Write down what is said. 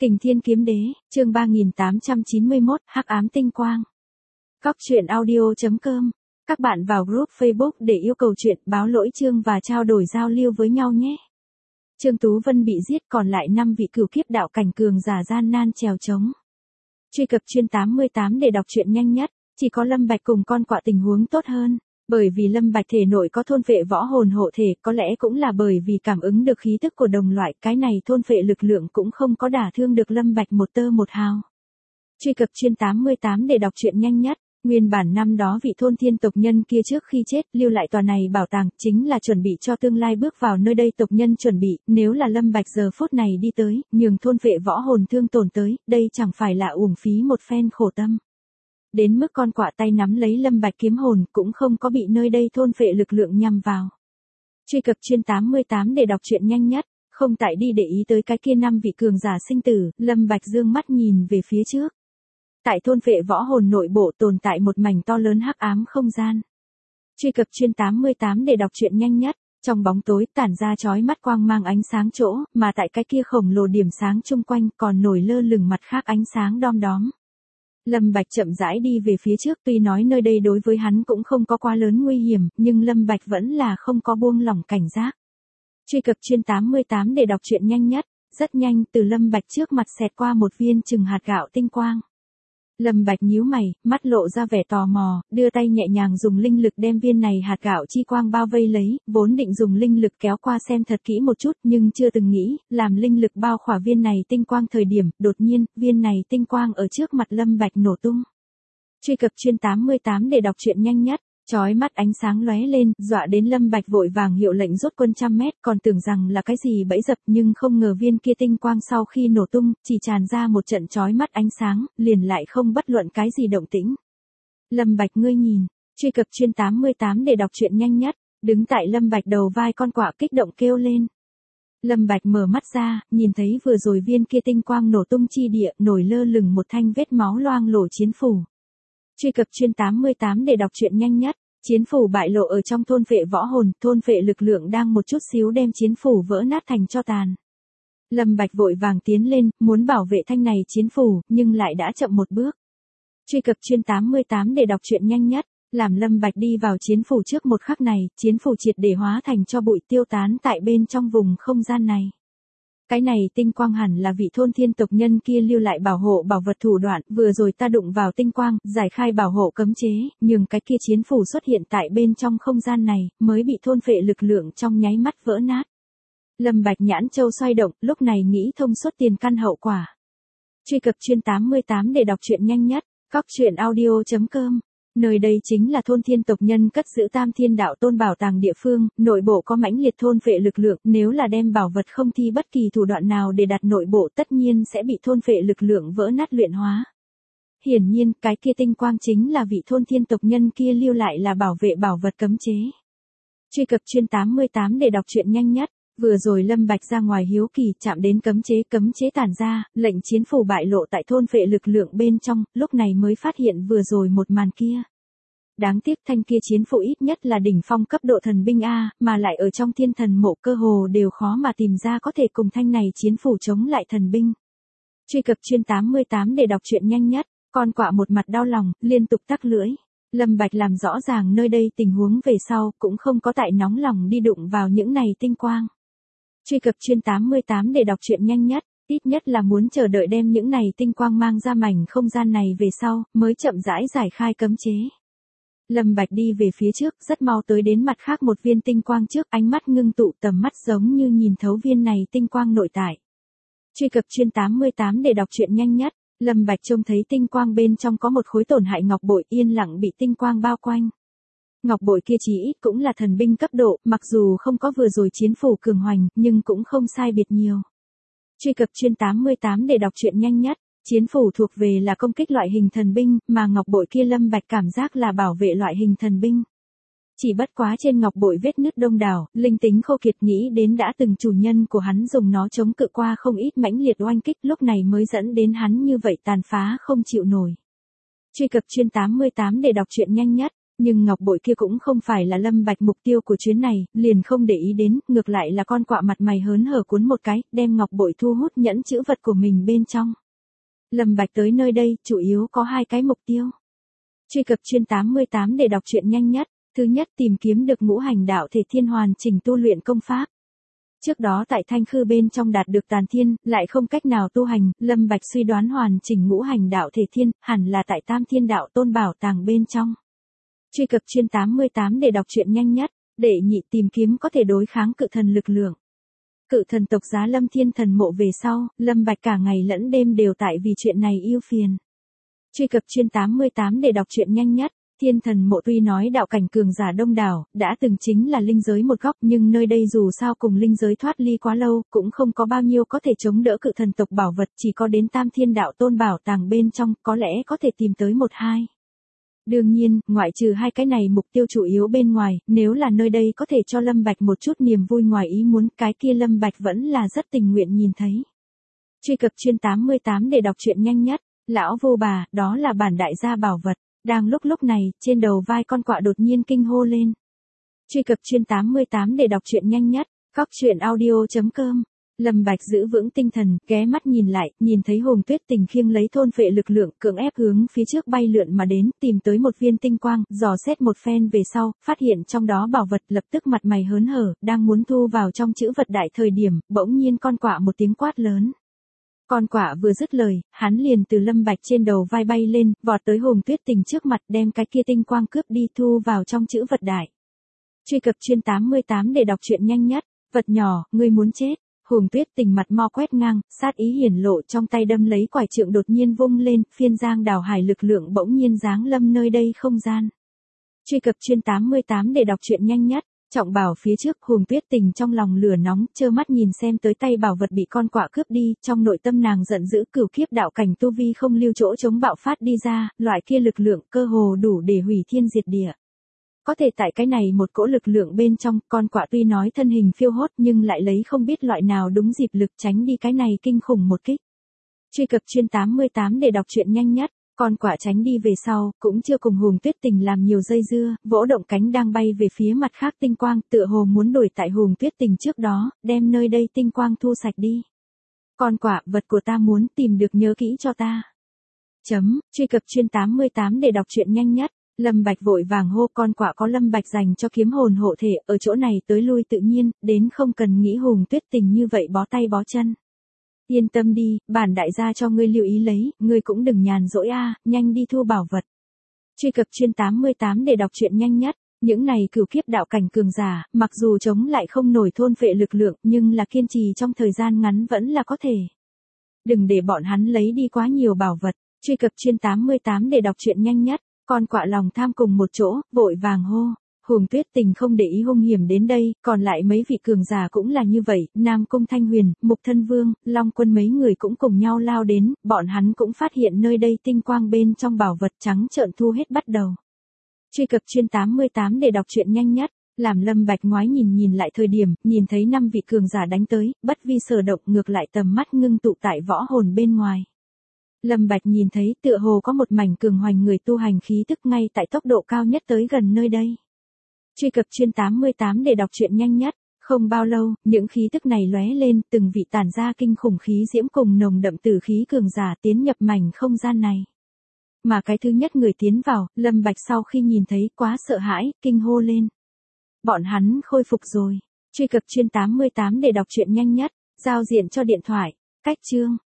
Kình Thiên Kiếm Đế, chương 3891, Hắc Ám Tinh Quang. Cóc truyện audio.com. Các bạn vào group Facebook để yêu cầu truyện, báo lỗi chương và trao đổi giao lưu với nhau nhé. Trương Tú Vân bị giết, còn lại 5 vị cửu kiếp đạo cảnh cường giả gian nan trèo trống. Truy cập chuyên 88 để đọc truyện nhanh nhất, chỉ có Lâm Bạch cùng con quạ tình huống tốt hơn. Bởi vì Lâm Bạch thể nội có thôn phệ võ hồn hộ thể, có lẽ cũng là bởi vì cảm ứng được khí tức của đồng loại, cái này thôn phệ lực lượng cũng không có đả thương được Lâm Bạch một tơ một hào. Truy cập chuyên 88 để đọc truyện nhanh nhất, nguyên bản năm đó vị thôn thiên tộc nhân kia trước khi chết lưu lại tòa này bảo tàng, chính là chuẩn bị cho tương lai bước vào nơi đây tộc nhân chuẩn bị, nếu là Lâm Bạch giờ phút này đi tới, nhường thôn phệ võ hồn thương tổn tới, đây chẳng phải là uổng phí một phen khổ tâm. Đến mức con quạ tay nắm lấy Lâm Bạch kiếm hồn cũng không có bị nơi đây thôn phệ lực lượng nhằm vào. Truy cập chuyên 88 để đọc truyện nhanh nhất, không tại đi để ý tới cái kia 5 vị cường giả sinh tử, Lâm Bạch dương mắt nhìn về phía trước. Tại thôn phệ võ hồn nội bộ tồn tại một mảnh to lớn hắc ám không gian. Truy cập chuyên 88 để đọc truyện nhanh nhất, trong bóng tối tản ra chói mắt quang mang ánh sáng chỗ, mà tại cái kia khổng lồ điểm sáng chung quanh còn nổi lơ lửng mặt khác ánh sáng đom đóm. Lâm Bạch chậm rãi đi về phía trước, tuy nói nơi đây đối với hắn cũng không có quá lớn nguy hiểm, nhưng Lâm Bạch vẫn là không có buông lỏng cảnh giác. Truy cập chuyên 88 để đọc truyện nhanh nhất, rất nhanh từ Lâm Bạch trước mặt xẹt qua một viên chừng hạt gạo tinh quang. Lâm Bạch nhíu mày, mắt lộ ra vẻ tò mò, đưa tay nhẹ nhàng dùng linh lực đem viên này hạt gạo chi quang bao vây lấy, vốn định dùng linh lực kéo qua xem thật kỹ một chút nhưng chưa từng nghĩ, làm linh lực bao khỏa viên này tinh quang thời điểm, đột nhiên, viên này tinh quang ở trước mặt Lâm Bạch nổ tung. Truy cập chuyên 88 để đọc truyện nhanh nhất, chói mắt ánh sáng lóe lên, dọa đến Lâm Bạch vội vàng hiệu lệnh rút quân 100 mét, còn tưởng rằng là cái gì bẫy dập nhưng không ngờ viên kia tinh quang sau khi nổ tung, chỉ tràn ra một trận chói mắt ánh sáng, liền lại không bất luận cái gì động tĩnh. Lâm Bạch ngươi nhìn, truy cập chuyên 88 để đọc truyện nhanh nhất, đứng tại Lâm Bạch đầu vai con quạ kích động kêu lên. Lâm Bạch mở mắt ra, nhìn thấy vừa rồi viên kia tinh quang nổ tung chi địa, nổi lơ lửng một thanh vết máu loang lổ chiến phủ. Truy cập chuyên 88 để đọc truyện nhanh nhất, chiến phủ bại lộ ở trong thôn phệ võ hồn, thôn phệ lực lượng đang một chút xíu đem chiến phủ vỡ nát thành tro tàn. Lâm Bạch vội vàng tiến lên, muốn bảo vệ thanh này chiến phủ, nhưng lại đã chậm một bước. Truy cập chuyên 88 để đọc truyện nhanh nhất, làm Lâm Bạch đi vào chiến phủ trước một khắc này, chiến phủ triệt để hóa thành tro bụi tiêu tán tại bên trong vùng không gian này. Cái này tinh quang hẳn là vị thôn thiên tộc nhân kia lưu lại bảo hộ bảo vật thủ đoạn, vừa rồi ta đụng vào tinh quang, giải khai bảo hộ cấm chế, nhưng cái kia chiến phủ xuất hiện tại bên trong không gian này, mới bị thôn phệ lực lượng trong nháy mắt vỡ nát. Lâm Bạch nhãn châu xoay động, lúc này nghĩ thông suốt tiền căn hậu quả. Truy cập chuyên 88 để đọc truyện nhanh nhất, cóc truyện audio.com. Nơi đây chính là thôn thiên tộc nhân cất giữ Tam Thiên Đạo Tôn bảo tàng địa phương, nội bộ có mãnh liệt thôn phệ lực lượng, nếu là đem bảo vật không thi bất kỳ thủ đoạn nào để đặt nội bộ tất nhiên sẽ bị thôn phệ lực lượng vỡ nát luyện hóa. Hiển nhiên, cái kia tinh quang chính là vị thôn thiên tộc nhân kia lưu lại là bảo vệ bảo vật cấm chế. Truy cập chuyên 88 để đọc truyện nhanh nhất. Vừa rồi Lâm Bạch ra ngoài hiếu kỳ chạm đến cấm chế tản ra, lệnh chiến phủ bại lộ tại thôn phệ lực lượng bên trong, lúc này mới phát hiện vừa rồi một màn kia. Đáng tiếc thanh kia chiến phủ ít nhất là đỉnh phong cấp độ thần binh A, mà lại ở trong thiên thần mộ cơ hồ đều khó mà tìm ra có thể cùng thanh này chiến phủ chống lại thần binh. Truy cập chuyên 88 để đọc truyện nhanh nhất, con quạ một mặt đau lòng, liên tục tắc lưỡi. Lâm Bạch làm rõ ràng nơi đây tình huống về sau, cũng không có tại nóng lòng đi đụng vào những này tinh quang. Truy cập chuyên 88 để đọc truyện nhanh nhất, ít nhất là muốn chờ đợi đem những này tinh quang mang ra mảnh không gian này về sau, mới chậm rãi giải khai cấm chế. Lâm Bạch đi về phía trước, rất mau tới đến mặt khác một viên tinh quang trước, ánh mắt ngưng tụ tầm mắt giống như nhìn thấu viên này tinh quang nội tại. Truy cập chuyên 88 để đọc truyện nhanh nhất, Lâm Bạch trông thấy tinh quang bên trong có một khối tổn hại ngọc bội yên lặng bị tinh quang bao quanh. Ngọc bội kia chỉ ít cũng là thần binh cấp độ, mặc dù không có vừa rồi chiến phủ cường hoành, nhưng cũng không sai biệt nhiều. Truy cập chuyên 88 để đọc truyện nhanh nhất, chiến phủ thuộc về là công kích loại hình thần binh, mà ngọc bội kia Lâm Bạch cảm giác là bảo vệ loại hình thần binh. Chỉ bất quá trên ngọc bội vết nứt đông đảo, linh tính khô kiệt, nghĩ đến đã từng chủ nhân của hắn dùng nó chống cự qua không ít mãnh liệt oanh kích, lúc này mới dẫn đến hắn như vậy tàn phá không chịu nổi. Truy cập chuyên 88 để đọc truyện nhanh nhất. Nhưng ngọc bội kia cũng không phải là Lâm Bạch mục tiêu của chuyến này, liền không để ý đến, ngược lại là con quạ mặt mày hớn hở cuốn một cái, đem ngọc bội thu hút nhẫn chữ vật của mình bên trong. Lâm Bạch tới nơi đây, chủ yếu có 2 cái mục tiêu. Truy cập chuyên 88 để đọc truyện nhanh nhất. Thứ nhất, tìm kiếm được ngũ hành đạo thể thiên hoàn chỉnh tu luyện công pháp. Trước đó tại Thanh Khư bên trong đạt được tàn thiên, lại không cách nào tu hành, Lâm Bạch suy đoán hoàn chỉnh ngũ hành đạo thể thiên, hẳn là tại Tam Thiên Đạo Tôn bảo tàng bên trong. Truy cập chuyên 88 để đọc truyện nhanh nhất. Đệ nhị, tìm kiếm có thể đối kháng cự thần lực lượng. Cự thần tộc Giá Lâm Thiên Thần Mộ về sau, Lâm Bạch cả ngày lẫn đêm đều tại vì chuyện này yêu phiền. Truy cập chuyên 88 để đọc truyện nhanh nhất. Thiên Thần Mộ tuy nói đạo cảnh cường giả đông đảo, đã từng chính là linh giới một góc, nhưng nơi đây dù sao cùng linh giới thoát ly quá lâu, cũng không có bao nhiêu có thể chống đỡ cự thần tộc bảo vật, chỉ có đến Tam Thiên Đạo Tôn bảo tàng bên trong, có lẽ có thể tìm tới 1-2. Đương nhiên, ngoại trừ 2 cái này mục tiêu chủ yếu bên ngoài, nếu là nơi đây có thể cho Lâm Bạch một chút niềm vui ngoài ý muốn, cái kia Lâm Bạch vẫn là rất tình nguyện nhìn thấy. Truy cập chuyên 88 để đọc truyện nhanh nhất. Lão vô bà, đó là bản đại gia bảo vật. Đang lúc này, trên đầu vai con quạ đột nhiên kinh hô lên. Truy cập chuyên 88 để đọc truyện nhanh nhất. Góc truyện audio.com. Lâm Bạch giữ vững tinh thần, ghé mắt nhìn lại, nhìn thấy Hồng Tuyết Tình khiêng lấy thôn phệ lực lượng, cưỡng ép hướng phía trước bay lượn mà đến, tìm tới một viên tinh quang, dò xét một phen về sau, phát hiện trong đó bảo vật, lập tức mặt mày hớn hở, đang muốn thu vào trong chữ vật đại thời điểm, bỗng nhiên con quạ một tiếng quát lớn. Con quạ vừa dứt lời, hắn liền từ Lâm Bạch trên đầu vai bay lên, vọt tới Hồng Tuyết Tình trước mặt, đem cái kia tinh quang cướp đi thu vào trong chữ vật đại. Truy cập chuyên 88 để đọc truyện nhanh nhất. Vật nhỏ, ngươi muốn chết. Hồng Tuyết Tình mặt mo quét ngang, sát ý hiển lộ, trong tay đâm lấy quải trượng đột nhiên vung lên, phiên giang đảo hải lực lượng bỗng nhiên giáng lâm nơi đây không gian. Truy cập chuyên 88 để đọc truyện nhanh nhất. Trọng bảo phía trước, Hồng Tuyết Tình trong lòng lửa nóng, trơ mắt nhìn xem tới tay bảo vật bị con quạ cướp đi, trong nội tâm nàng giận dữ, cửu kiếp đạo cảnh tu vi không lưu chỗ chống bạo phát đi ra, loại kia lực lượng cơ hồ đủ để hủy thiên diệt địa. Có thể tại cái này một cỗ lực lượng bên trong, con quạ tuy nói thân hình phiêu hốt nhưng lại lấy không biết loại nào đúng dịp lực tránh đi cái này kinh khủng một kích. Truy cập chuyên 88 để đọc truyện nhanh nhất. Con quạ tránh đi về sau, cũng chưa cùng Hồng Tuyết Tình làm nhiều dây dưa, vỗ động cánh đang bay về phía mặt khác tinh quang, tựa hồ muốn đuổi tại Hồng Tuyết Tình trước đó, đem nơi đây tinh quang thu sạch đi. Con quạ, vật của ta muốn tìm được nhớ kỹ cho ta. Truy cập chuyên 88 để đọc truyện nhanh nhất. Lâm Bạch vội vàng hô, con quạ có Lâm Bạch dành cho kiếm hồn hộ thể, ở chỗ này tới lui tự nhiên, đến không cần nghĩ Hồng Tuyết Tình như vậy bó tay bó chân. Yên tâm đi, bản đại gia cho ngươi lưu ý lấy, ngươi cũng đừng nhàn rỗi nhanh đi thu bảo vật. Truy cập chuyên 88 để đọc truyện nhanh nhất. Những này cửu kiếp đạo cảnh cường giả, mặc dù chống lại không nổi thôn phệ lực lượng, nhưng là kiên trì trong thời gian ngắn vẫn là có thể. Đừng để bọn hắn lấy đi quá nhiều bảo vật. Truy cập chuyên 88 để đọc truyện nhanh nhất. Con quạ lòng tham cùng một chỗ, vội vàng hô. Hồng Tuyết Tình không để ý hung hiểm đến đây, còn lại mấy vị cường giả cũng là như vậy, Nam Cung Thanh Huyền, Mục Thân Vương, Long Quân mấy người cũng cùng nhau lao đến, bọn hắn cũng phát hiện nơi đây tinh quang bên trong bảo vật trắng trợn thu hết bắt đầu. Truy cập chuyên 88 để đọc truyện nhanh nhất. Làm Lâm Bạch ngoái nhìn lại thời điểm, nhìn thấy 5 vị cường giả đánh tới, bất vi sở động, ngược lại tầm mắt ngưng tụ tại võ hồn bên ngoài. Lâm Bạch nhìn thấy tựa hồ có một mảnh cường hoành người tu hành khí tức ngay tại tốc độ cao nhất tới gần nơi đây. Truy cập chuyên 88 để đọc truyện nhanh nhất. Không bao lâu, những khí tức này lóe lên, từng vị tản ra kinh khủng khí diễm cùng nồng đậm tử khí cường giả tiến nhập mảnh không gian này. Mà cái thứ nhất người tiến vào, Lâm Bạch sau khi nhìn thấy quá sợ hãi, kinh hô lên. Bọn hắn khôi phục rồi. Truy cập chuyên 88 để đọc truyện nhanh nhất. Giao diện cho điện thoại. Cách chương.